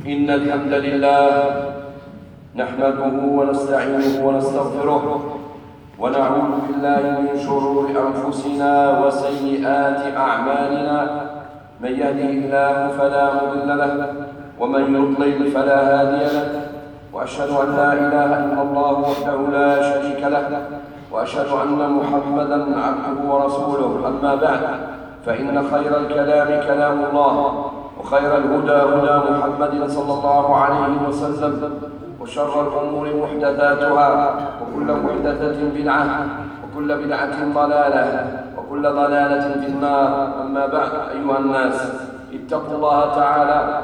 إن الحمد لله نحمده ونستعينه ونستغفره ونعوذ بالله من شرور أنفسنا وسيئات أعمالنا. من يهده الله فلا مضل له ومن يضلل فلا هادي له، وأشهد أن لا إله إلا الله وحده لا شريك له، وأشهد أن محمدًا عبده ورسوله. أما بعد، فإن خير الكلام كلام الله، وخير الهدى هدى محمد صلى الله عليه وسلم، وشر الأمور محدثاتها، وكل محدثة بدعة، وكل بدعة ضلالة، وكل ضلالة في النار. أما بعد، أيها الناس، اتقوا الله تعالى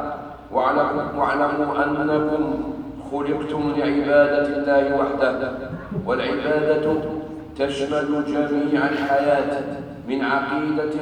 واعلموا أنكم خلقتم لعبادة الله وحده، والعبادة تشمل جميع الحياة من عقيدة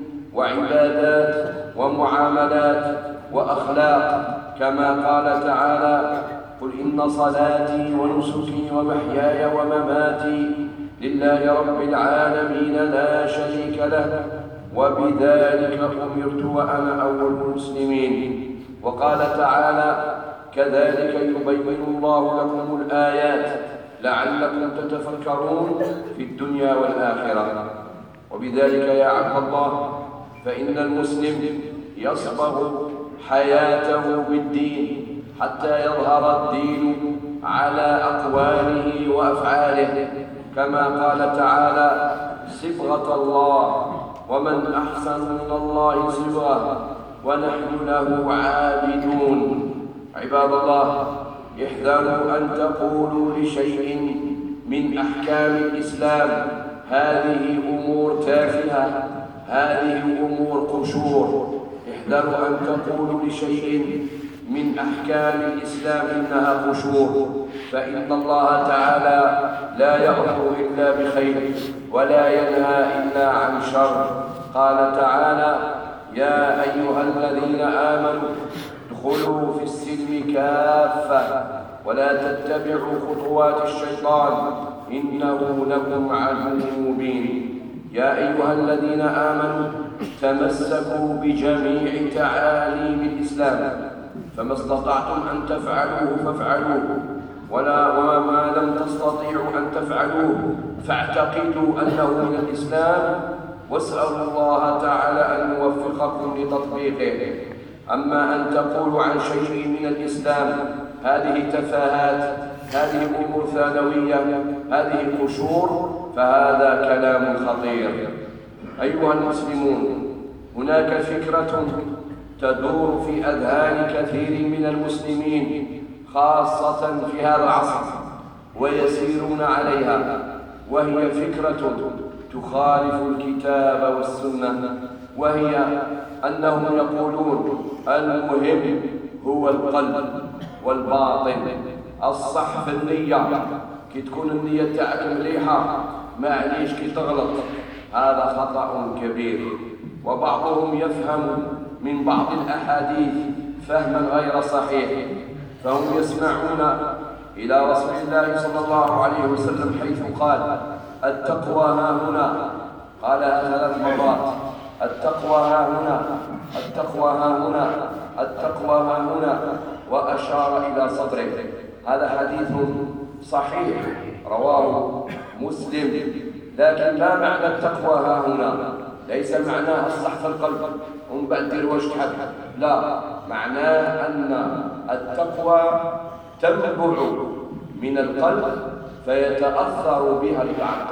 وعبادات ومعاملات وأخلاق، كما قال تعالى: قل إن صلاتي ونسكي ومحياي ومماتي لله رب العالمين لا شريك له، وبذلك أمرت وأنا أول المسلمين. وقال تعالى: كذلك يبين الله لكم الآيات لعلكم تتفكرون في الدنيا والآخرة. وبذلك يا عبد الله، فإن المسلم يصبغ حياته بالدين حتى يظهر الدين على أقواله وأفعاله، كما قال تعالى: صبغة الله ومن أحسن من الله صبغة ونحن له عابدون. عباد الله، احذروا أن تقولوا لشيء من أحكام الإسلام: هذه أمور تافهة، هذه أمور قشور. احذروا أن تقولوا لشيء من أحكام الإسلام إنها قشور، فإن الله تعالى لا يأمر إلا بخير ولا ينهى إلا عن شر. قال تعالى: يا أيها الذين آمنوا ادخلوا في السلم كافة ولا تتبعوا خطوات الشيطان إنه لكم عدو مبين. يا أيها الذين آمنوا تمسكوا بجميع تعاليم الإسلام، فما استطعتم أن تفعلوه فافعلوه، وما لم تستطيعوا أن تفعلوه فاعتقدوا أنه من الإسلام، واسألوا الله تعالى أن يوفقكم لتطبيقه. أما أن تقولوا عن شيء من الإسلام: هذه تفاهات، هذه أمور ثانوية، هذه قشور، فهذا كلام خطير. أيها المسلمون، هناك فكرة تدور في أذهان كثير من المسلمين خاصة في هذا العصر ويسيرون عليها، وهي فكرة تخالف الكتاب والسنة، وهي أنهم يقولون: المهم هو القلب والباطن، الصح في النية، كي تكون النية تاعك مليحة معليش كي تغلط. هذا خطأ كبير. وبعضهم يفهم من بعض الأحاديث فهما غير صحيح، فهم يسمعون إلى رسول الله صلى الله عليه وسلم حيث قال: التقوى ها هنا، قالها 3 مرات: التقوى ها هنا، التقوى ها هنا، التقوى ها هنا، وأشار إلى صدره. هذا حديث صحيح رواه مسلم، لكن لا معنى التقوى ها هنا، ليس معناه الصح في القلب ومن بعد دير واش تحب، لا، معناه أن التقوى تنبع من القلب فيتأثر بها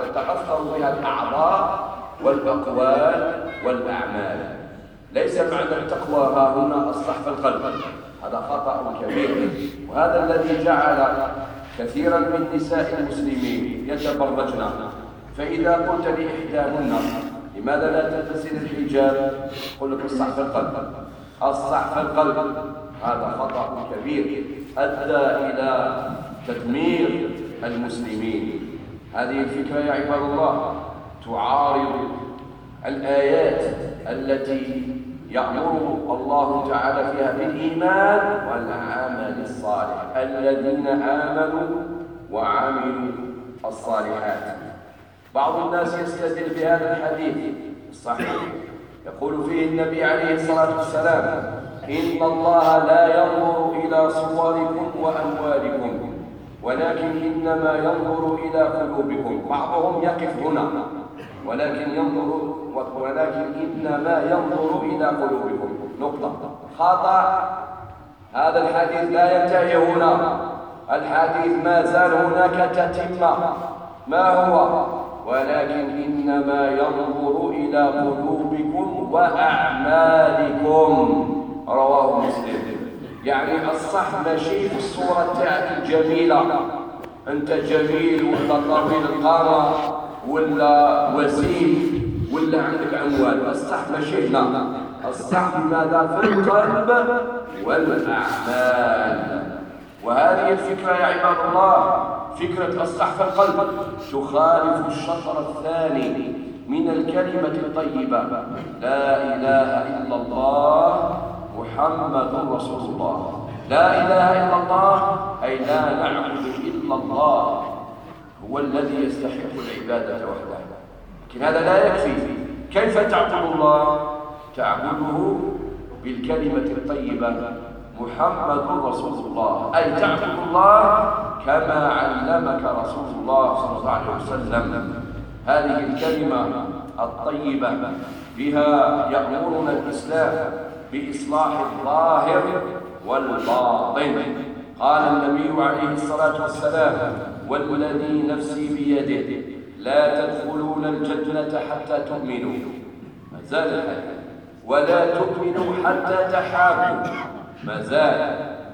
الأعضاء والأقوال والأعمال. ليس معنى التقوى ها هنا الصح في القلب، هذا خطأ كبير. وهذا الذي جعل كثيرا من نساء المسلمين يتبرجن. فإذا قلت لإحداهن: لماذا لا تلبسين الحجاب؟ قل لك: الصح في القلب، الصح في القلب. هذا خطأ كبير أدى إلى تدمير المسلمين. هذه الفكرة يا عباد الله تعارض الآيات التي يأمر الله تعالى فيها بالإيمان والعمل الصالح: الذين آمنوا وعملوا الصالحات. بعض الناس يستدل بهذا الحديث الصحيح، يقول فيه النبي عليه الصلاة والسلام: إن الله لا ينظر إلى صوركم وأموالكم ولكن إنما ينظر إلى قلوبكم. بعضهم يقف هنا ولكن إنما ينظر إلى قلوبكم. نقطة. خطأ. هذا الحديث لا ينتهي هنا، الحديث ما زال هناك تتمة. ما هو؟ ولكن إنما ينظر إلى قلوبكم وأعمالكم. رواه مسلم. يعني الصح ماشي في الصورة تاعك الجميلة، أنت جميل ولا طويل القامة ولا وسيم ولا عندك أموال. الصح ماشي هنا، الصح ماذا؟ في القلب والأعمال. وهذه الفكرة يا عباد الله، فكرة الصح في القلب تخالف الشطر الثاني من الكلمة الطيبة: لا إله إلا الله محمد رسول الله. لا إله إلا الله أي لا نعبد إلا الله، هو الذي يستحق العبادة وحده. لكن هذا لا يكفي. كيف تعبد الله؟ تعبده بالكلمة الطيبة محمد رسول الله، أي تعبد الله كما علمك رسول الله صلى الله عليه وسلم. هذه الكلمة الطيبة بها يأمرنا الإسلام بإصلاح الظاهر والباطن. قال النبي عليه الصلاة والسلام: والذي نفسي بيده لا تدخلون الجنة حتى تؤمنوا، ما زال الحديث، ولا تؤمنوا حتى تحابوا، ما زال،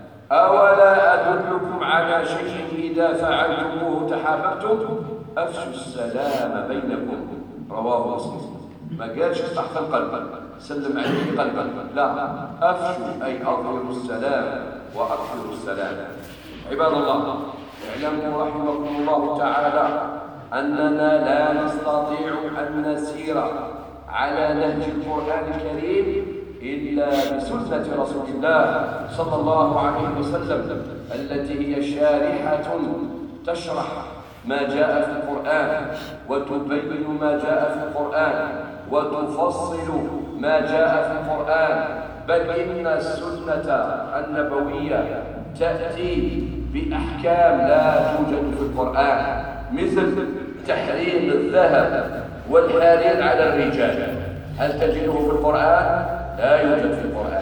أولا أدلكم على شيء إذا فعلتموه تحاببتم أفشوا السلام بينكم. رواه مسلم. ما قالش افتح في القلب سلم عليه قلبا، لا، أفشوا أي أظهروا السلام وأكثروا السلام. عباد الله، اعلموا رحمكم الله تعالى أننا لا نستطيع أن نسير على نهج القرآن الكريم إلا بسنة رسول الله صلى الله عليه وسلم، التي هي شارحة تشرح ما جاء في القرآن وتبين ما جاء في القرآن وتفصل ما جاء في القرآن. بل إن السنة النبوية تأتي بأحكام لا توجد في القرآن، مثل تحريم الذهب والحرير على الرجال. هل تجده في القرآن؟ لا يوجد في القرآن.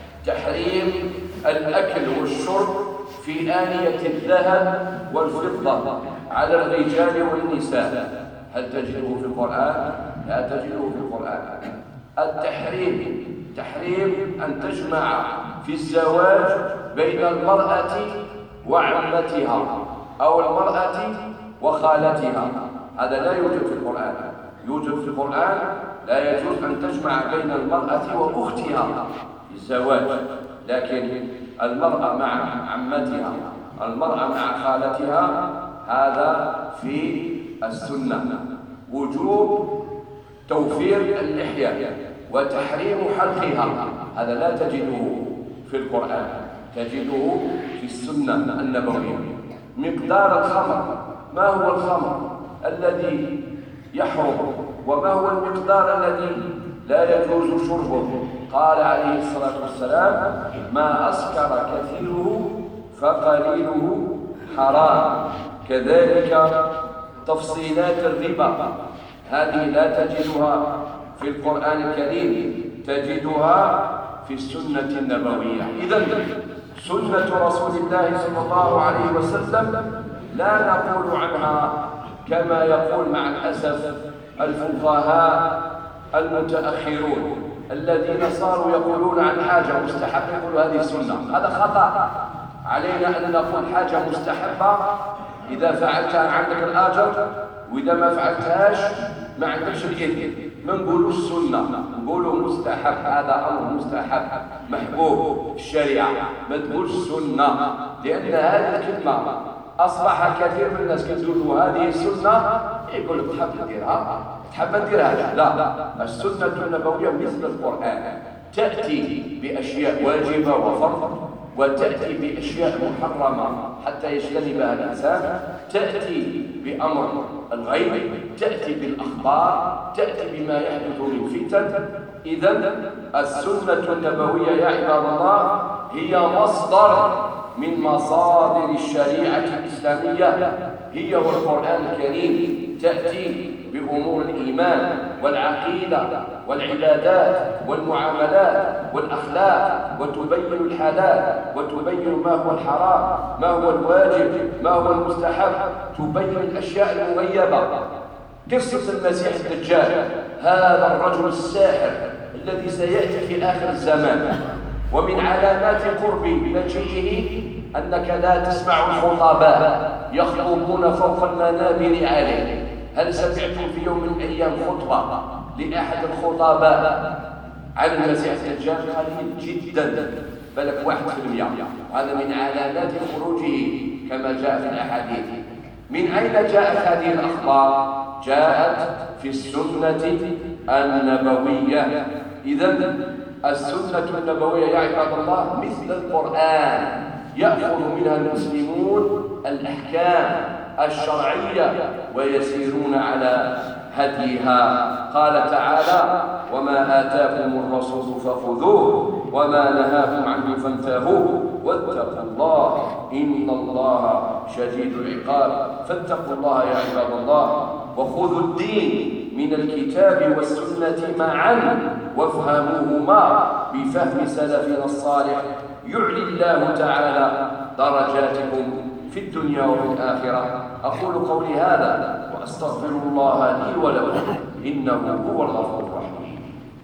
تحريم الأكل والشرب في آنية الذهب والفضة على الرجال والنساء. هل تجده في القرآن؟ لا تجده في القرآن. التحريم تحريم أن تجمع في الزواج بين المرأة وعمتها أو المرأة وخالتها، هذا لا يوجد في القرآن. يوجد في القرآن لا يجوز أن تجمع بين المرأة وأختها في الزواج، لكن المرأة مع عمتها، المرأة مع خالتها، هذا في السنة. وجوب توفير اللحية وتحريم حلقها، هذا لا تجده في القرآن، تجده في السنة النبوية. مقدار الخمر، ما هو الخمر الذي يحرم وما هو المقدار الذي لا يجوز شربه؟ قال عليه الصلاة والسلام: ما أسكر كثيره فقليله حرام. كذلك تفصيلات الربا، هذه لا تجدها في القرآن الكريم، تجدها في السنة النبوية. إذن سنة رسول الله صلى الله عليه وسلم لا نقول عنها كما يقول مع الأسف الفقهاء المتأخرون الذين صاروا يقولون عن حاجة مستحبة يقولوا هذه سنة. هذا خطأ. علينا أن نقول حاجة مستحبة إذا فعلتها عندك الأجر، وإذا ما فعلتهاش ما عندكش الإثم. ما نقولوش سنة، نقولوا مستحب، هذا أمر مستحب محبوب الشريعة. ما تقولش سنة، لأن هذه الكلمة أصبح كثير من الناس كيقولوا هذه السنة، يقول لك تحب نديرها، تحب نديرها. لا، السنة النبوية مثل القرآن، تأتي بأشياء واجبة وفرض، وتأتي بأشياء محرمة حتى يجتنبها الإنسان، تأتي بأمر الغيب، تأتي بالأخبار، تأتي بما يحدث من فتن. إذن السنة النبوية يا عباد الله هي مصدر من مصادر الشريعة الإسلامية، هي والقرآن الكريم، تأتي بأمور الإيمان والعقيدة والعبادات والمعاملات والأخلاق، وتبين الحلال وتبين ما هو الحرام، ما هو الواجب، ما هو المستحب، تبين الأشياء المغيبة. قصة المسيح الدجال، هذا الرجل الساحر الذي سيأتي في آخر الزمان، ومن علامات قرب مجيئه أنك لا تسمع الخطباء يخطبون فوق المنابر عليه. هل سمعتم في يوم من الأيام خطبة لأحد الخطباء عن المسيح الدجال؟ قليل جدا، بلك 1%. هذا من علامات خروجه كما جاء في الأحاديث. من أين جاءت هذه الأخبار؟ جاءت في السنة النبوية. إذن السنة النبوية يا عباد الله مثل القرآن، يأخذ منها المسلمون الأحكام الشرعية ويسيرون على هديها. قال تعالى: وما آتاكم الرسول فخذوه وما نهاكم عنه فانتهوا واتقوا الله إن الله شديد العقاب. فاتقوا الله يا عباد الله، وخذوا الدين من الكتاب والسنة معا وافهموهما بفهم سلفنا الصالح، يعلي الله تعالى درجاتكم في الدنيا وفي الآخرة. أقول قولي هذا وأستغفر الله لي ولكم، إنه هو الغفور الرحيم.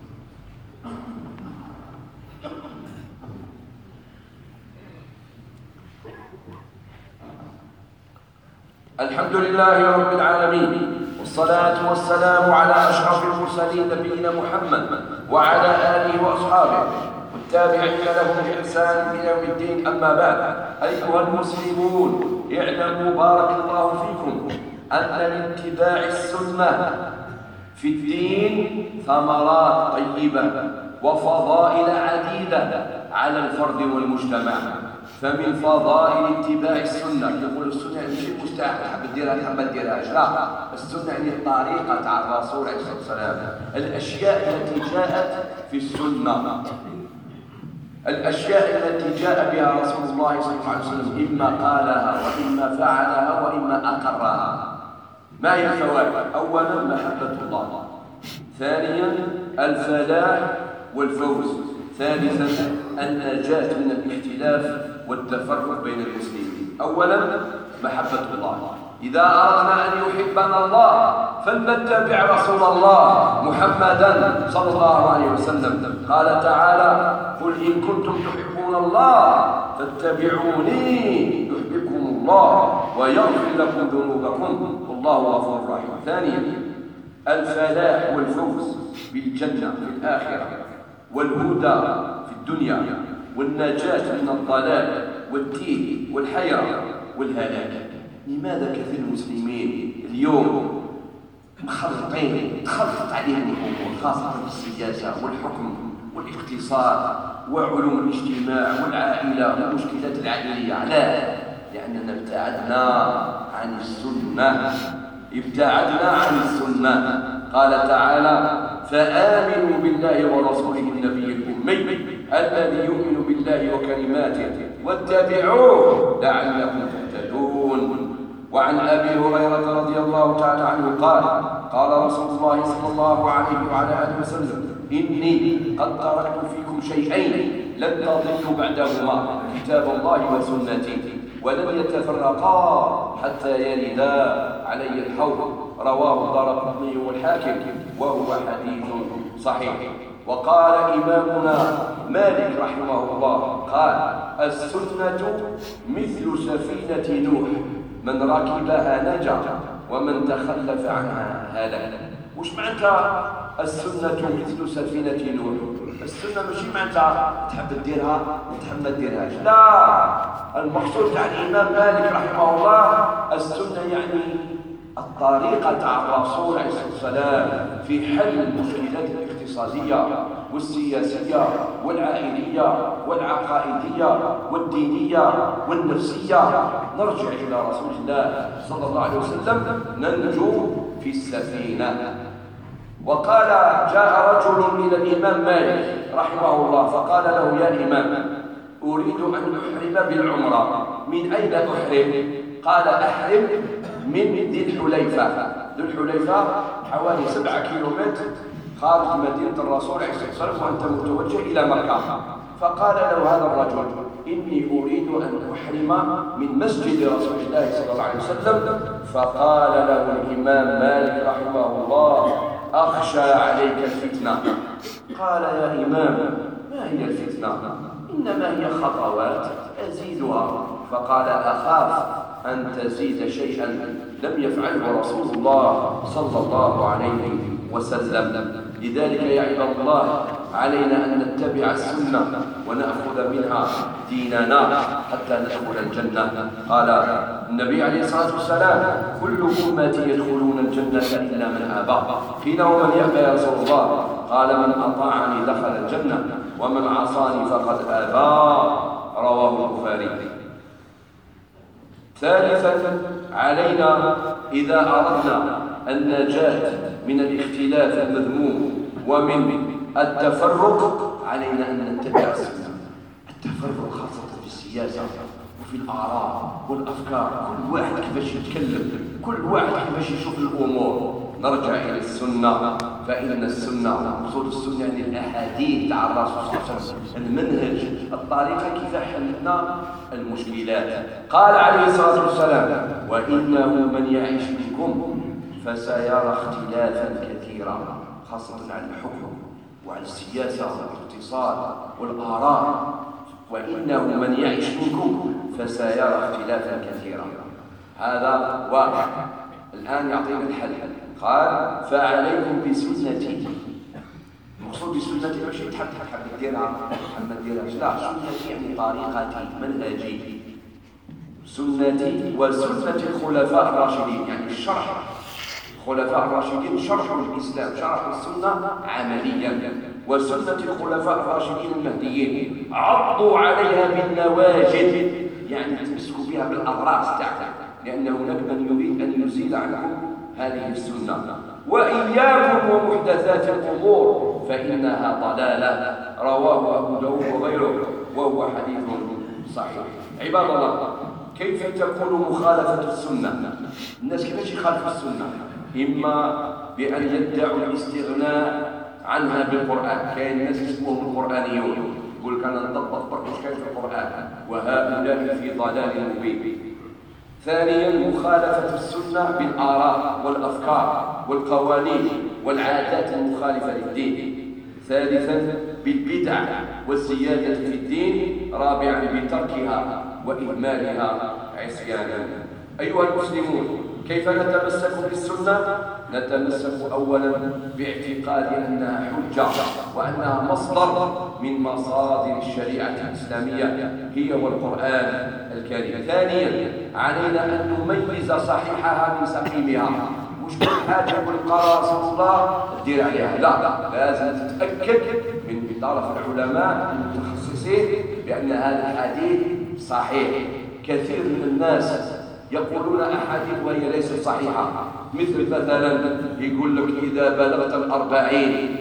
الحمد لله رب العالمين، والصلاة والسلام على أشرف المرسلين نبينا محمد وعلى آله وأصحابه والتابعين لهم بإحسان إلى يوم الدين. أما بعد، أيها المسلمون، اعلموا بارك الله فيكم أن لاتباع السنة في الدين ثمرات طيبة وفضائل عديدة على الفرد والمجتمع. فمن فضائل اتباع السنة، يقول السنة يعني شيء مستحب، تحب ديرها تحب ما ديرهاش، لا، السنة يعني الطريقة تاع الرسول عليه الصلاة والسلام، الأشياء التي جاءت في السنة، الأشياء التي جاء بها رسول الله صلى الله عليه وسلم، إما قالها وإما فعلها وإما أقرها. ما هي الفوائد؟ أولا محبة الله، ثانيا الفلاح والفوز، ثالثا النجاة من الاختلاف والتفرق بين المسلمين. أولا محبة الله، إذا أردنا أن يحبنا الله فلنتبع رسول الله محمدا صلى الله عليه وسلم. قال تعالى: قل إن كنتم تحبون الله فاتبعوني يحببكم الله ويغفر لكم ذنوبكم والله غفور رحيم. ثانيا الفلاح والفوز بالجنة في الآخرة، والهدى في الدنيا، والنجاة من الضلال والتيه والحيرة والهلاك. لماذا كثير المسلمين اليوم مخلطين، تخلط عليهم الأمور، خاصة في السياسة والحكم والاقتصاد وعلوم الاجتماع والعائلة والمشكلات العائلية؟ علاش؟ لأننا ابتعدنا عن السنة، ابتعدنا عن السنة. قال تعالى: فآمنوا بالله ورسوله النبي الأمي الذي يؤمن بالله وكلماته واتبعوه لعلكم تهتدون. وعن أبي هريرة رضي الله تعالى عنه قال: قال رسول الله صلى الله عليه وعلى آله وسلم: إني قد تركت فيكم شيئين لن تضلوا بعدهما، كتاب الله وسنتي، ولن يتفرقا حتى يردا علي الحوض. رواه الدارقطني والحاكم وهو حديث صحيح. وقال إمامنا مالك رحمه الله قال: السنة مثل سفينة نوح، من ركبها نجا ومن تخلف عنها هلك. وش معناتها السنة مثل سفينة نوح؟ السنة ماشي معناتها تحب تديرها وتحب ما تديرهاش، لا، المقصود تاع الإمام مالك رحمه الله السنة يعني الطريقة تاع الرسول عليه الصلاة والسلام في حل المشكلات الاقتصادية والسياسية والعائلية والعقائدية والدينية والنفسية، نرجع إلى رسول الله صلى الله عليه وسلم ننجو في السفينة. وقال جاء رجل إلى الإمام مالك رحمه الله فقال له: يا إمام، أريد أن أحرم بالعمرة، من أين أحرم؟ قال: أحرم من ذي الحليفة. ذي الحليفة حوالي 7 كيلومتر خارج مدينة الرسول عليه الصلاة والسلام وأنت متوجه إلى مكة. فقال له هذا الرجل: إني أريد أن أحرم من مسجد رسول الله صلى الله عليه وسلم. فقال له الإمام مالك رحمه الله: أخشى عليك الفتنة. قال: يا إمام، ما هي الفتنة؟ إنما هي خطوات أزيدها. فقال: أخاف أن تزيد شيئا لم يفعله رسول الله صلى الله عليه وسلم. لذلك يا عباد الله علينا أن نتبع السنة ونأخذ منها ديننا حتى ندخل الجنة. قال النبي عليه الصلاة والسلام: كل أمتي يدخلون الجنة إلا من أبى. قيل: ومن يأبى يا رسول الله؟ قال: من أطاعني دخل الجنة ومن عصاني فقد أبى. رواه البخاري. ثالثا، علينا إذا أردنا النجاة من الاختلاف المذموم ومن التفرق علينا أن نتبع السنة. التفرق خاصة في السياسة وفي الآراء والأفكار، كل واحد كيفاش يتكلم، كل واحد كيفاش يشوف الأمور. نرجع إلى السنة، فإن السنة، مقصود السنة يعني الأحاديث تاع الرسول صلى الله عليه وسلم، المنهج، الطريقة كيف حلنا المشكلات. قال عليه الصلاة والسلام: وإنه من يعيش منكم فسيرى اختلافا كثيرا، خاصة على الحكم وعلى السياسة والاقتصاد والآراء. وإنه من يعيش منكم فسيرى اختلافا كثيرا. هذا واقع. الآن يعطينا الحل. قال: فعليكم بسنتي. المقصود بسنتي ماشي تحب ديرها محمد ديرها، لا، سنتي يعني طريقتي، منهجي، سنتي وسنة الخلفاء الراشدين، يعني الشرح. الخلفاء الراشدين شرحوا الإسلام، شرحوا السنة عمليا. وسنة الخلفاء الراشدين المهديين عضوا عليها بالنواجذ، يعني تمسكوا بها بالأضراس تاعها، لأن هناك من يريد أن يزيل عنكم هذه السنة. وإياكم ومحدثات الأمور فإنها ضلالة. رواه أبو داود وغيره وهو حديث صحيح. عباد الله، كيف تكون مخالفة السنة؟ الناس كيفاش يخالفوا السنة؟ إما بأن يدعوا الاستغناء عنها بالقرآن. كاين ناس يسموهم القرآنيون، يقول لك أنا نطبق برك واش كاين في القرآن، وهؤلاء في ضلال مبين. ثانيا، مخالفة السنة بالآراء والأفكار والقوانين والعادات المخالفة للدين. ثالثا، بالبدع والزيادة في الدين. رابعا، بتركها وإهمالها عصيانا. أيها المسلمون، كيف نتمسك بالسنة؟ نتمسك أولا باعتقاد أنها حجة وأنها مصدر من مصادر الشريعة الإسلامية، هي والقرآن الكريم. ثانيا، علينا أن نميز صحيحها من سقيمها. مش كل حاجة يقول قال رسول الله دير عليها، لا، لازم تتأكد من طرف العلماء المتخصصين بأن هذا الحديث صحيح. كثير من الناس يقولون أحاديث وهي ليست صحيحة، مثلا يقول لك إذا بلغت 40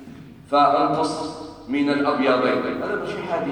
فانقص من الأبيضين. هذا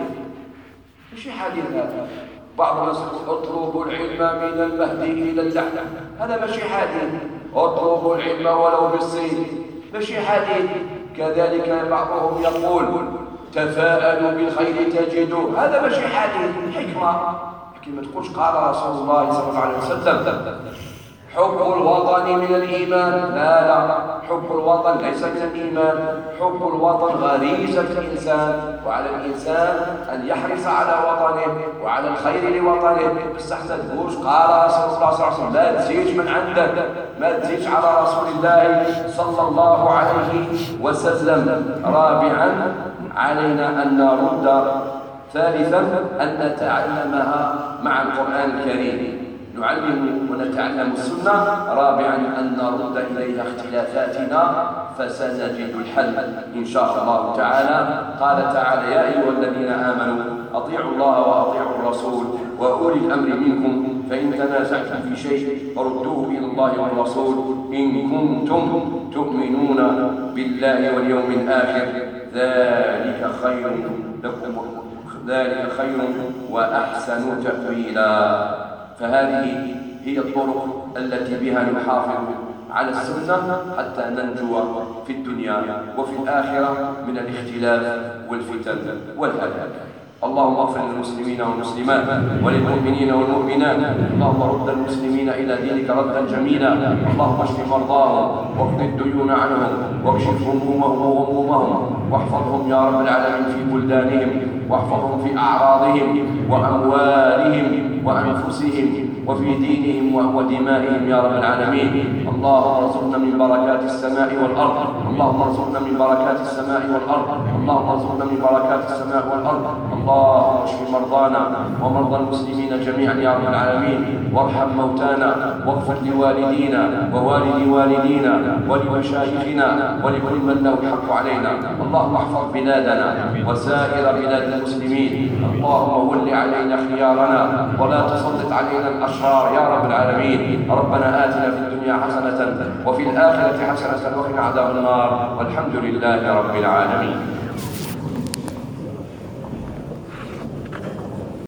مش حديث هذا. بعض الناس يقول اطلبوا العلم من المهد إلى اللحد، هذا مش حديث. اطلبوا العلم ولو بالصين، مش حديث. كذلك بعضهم يقول تفاءلوا بالخير تجدوا، هذا مش حديث، حكمة. لكن ما تقولش قال رسول الله صلى الله عليه وسلم حب الوطن من الإيمان. لا، حب الوطن ليس من الإيمان. حب الوطن غريزة الإنسان، وعلى الإنسان أن يحرص على وطنه وعلى الخير لوطنه. بس احنا تقولش قال رسول الله صلى الله عليه وسلم، لا تزيج من عندك، ما تزيج على رسول الله صلى الله عليه وسلم. رابعا، علينا أن نرد. ثالثا، أن نتعلمها مع القرآن الكريم، نعلم ونتعلم السنة. رابعا أن نرد إليها اختلافاتنا فسنجد الحل إن شاء الله تعالى. قال تعالى: يا أيها الذين آمنوا أطيعوا الله وأطيعوا الرسول وأولي الأمر منكم فإن تنازعتم في شيء فردوه إلى الله والرسول إن كنتم تؤمنون بالله واليوم الآخر ذلك خير لكم، ذلك خير وأحسن تأويلا. فهذه هي الطرق التي بها نحافظ على السنة حتى ننجو في الدنيا وفي الآخرة من الاختلاف والفتن والهلاك. اللهم اغفر للمسلمين والمسلمات وللمؤمنين والمؤمنات. اللهم رد المسلمين إلى دينك ردا جميلا. اللهم اشف مرضاهم واقض الديون عنهم واكشف همومهم وغمومهم واحفظهم يا رب العالمين في بلدانهم، واحفظهم في أعراضهم وأموالهم وأنفسهم وفي دينهم ودمائهم يا رب العالمين. اللهم ارزقنا من بركات السماء والأرض، اللهم ارزقنا من بركات السماء والأرض، اللهم ارزقنا من بركات السماء والأرض. اللهم اشف مرضانا ومرضى المسلمين جميعا يا رب العالمين، وارحم موتانا واغفر لوالدينا ووالد والدينا ولمشايخنا ولكل من له الحق علينا. اللهم احفظ بلادنا وسائر بلاد المسلمين. اللهم ول علينا خيارنا ولا تسلط علينا الأشرار يا رب العالمين. ربنا آتنا في الدنيا حسنة وفي الآخرة حسنة وقنا عذاب النار، والحمد لله رب العالمين.